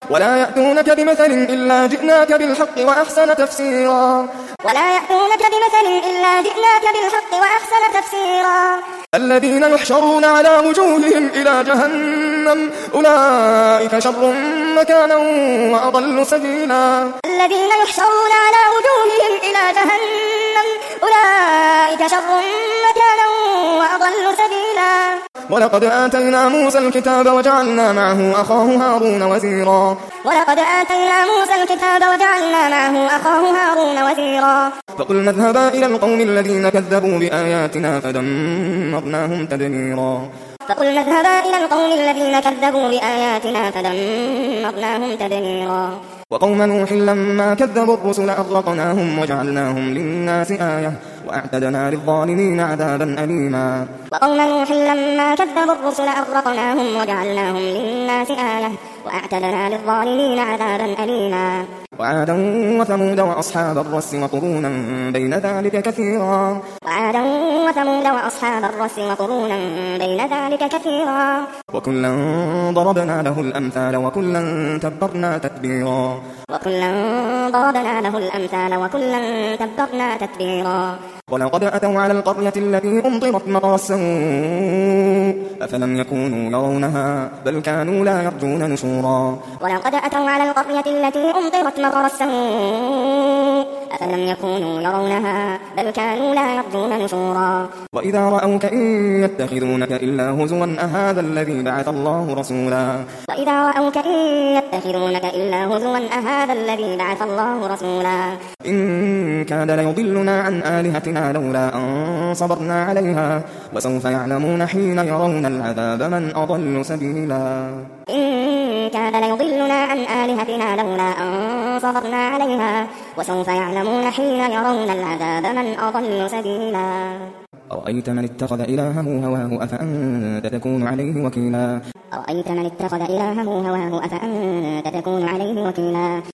ولا يأتونك بمثل إلا جئناك بالحق وأحسن تفسيرا ولا يأتونك بمثل إلا جئناك بالحق وأحسن تفسيرا الذين يحشرون على وجوههم إلى جهنم أولئك شر مكانا وأضل سبيلا الذين يحشرون على وجوههم إلى جهنم أولئك شر مكانا وأضل سبيلا ولقد آتينا موسى الكتاب وجعلنا معه أخاه هارون وزيرا ولقد آتينا موسى الكتاب وجعلنا معه أخاه هارون وزيرا فقلنا اذهبا إلى القوم الذين كذبوا بآياتنا فدمرناهم تدميرا فقلنا اذهبا إلى القوم الذين كذبوا بآياتنا فدمرناهم تدميرا وقوم نوح لما كذبوا الرسل أغرقناهم وجعلناهم للناس آية وأعتدنا للظالمين عذابا أليما وقوم نوح لما كذبوا الرسل أغرقناهم وجعلناهم للناس آية وأعتدنا للظالمين عذابا أليما وعادا وثمود وأصحاب الرس وقرونا بين ذلك كثيرا وعادا وثمود وأصحاب الرس وقرونا بين ذلك كثيرا وكلا ضربنا له الأمثال وكلا تبرنا تتبيرا وكلا ضربنا له الأمثال وكلا تبرنا تتبيرا ولقد أتوا على القرية التي أمطرت مطر السوء أفلم يكونوا يرونها بل كانوا لا يرجون نشورا ولقد أتوا على القرية التي أمطرت مطر السوء أفلم يكونوا يرونها بل كانوا لا يرجون نشورا وإذا رأوك إن يتخذونك إلا هزوا أهذا الذي بعث الله رسولا وإذا رأوك إن يتخذونك إلا هزوا أهذا الذي بعث الله رسولا إن كاد ليضلنا عن آلهتنا لولا أن صبرنا عليها وسوف يعلمون حين يرون العذاب من أضل سبيلا إن كاد ليضلنا عن آلهتنا لولا أن صبرنا عليها وسوف يعلمون حين يرون العذاب من أضل سبيلا أرأيت من اتخذ إلهه هواه أفأنت تكون عليه وكيلا أرأيت من اتخذ إلهه هواه أفأنت تكون عليه وكيلا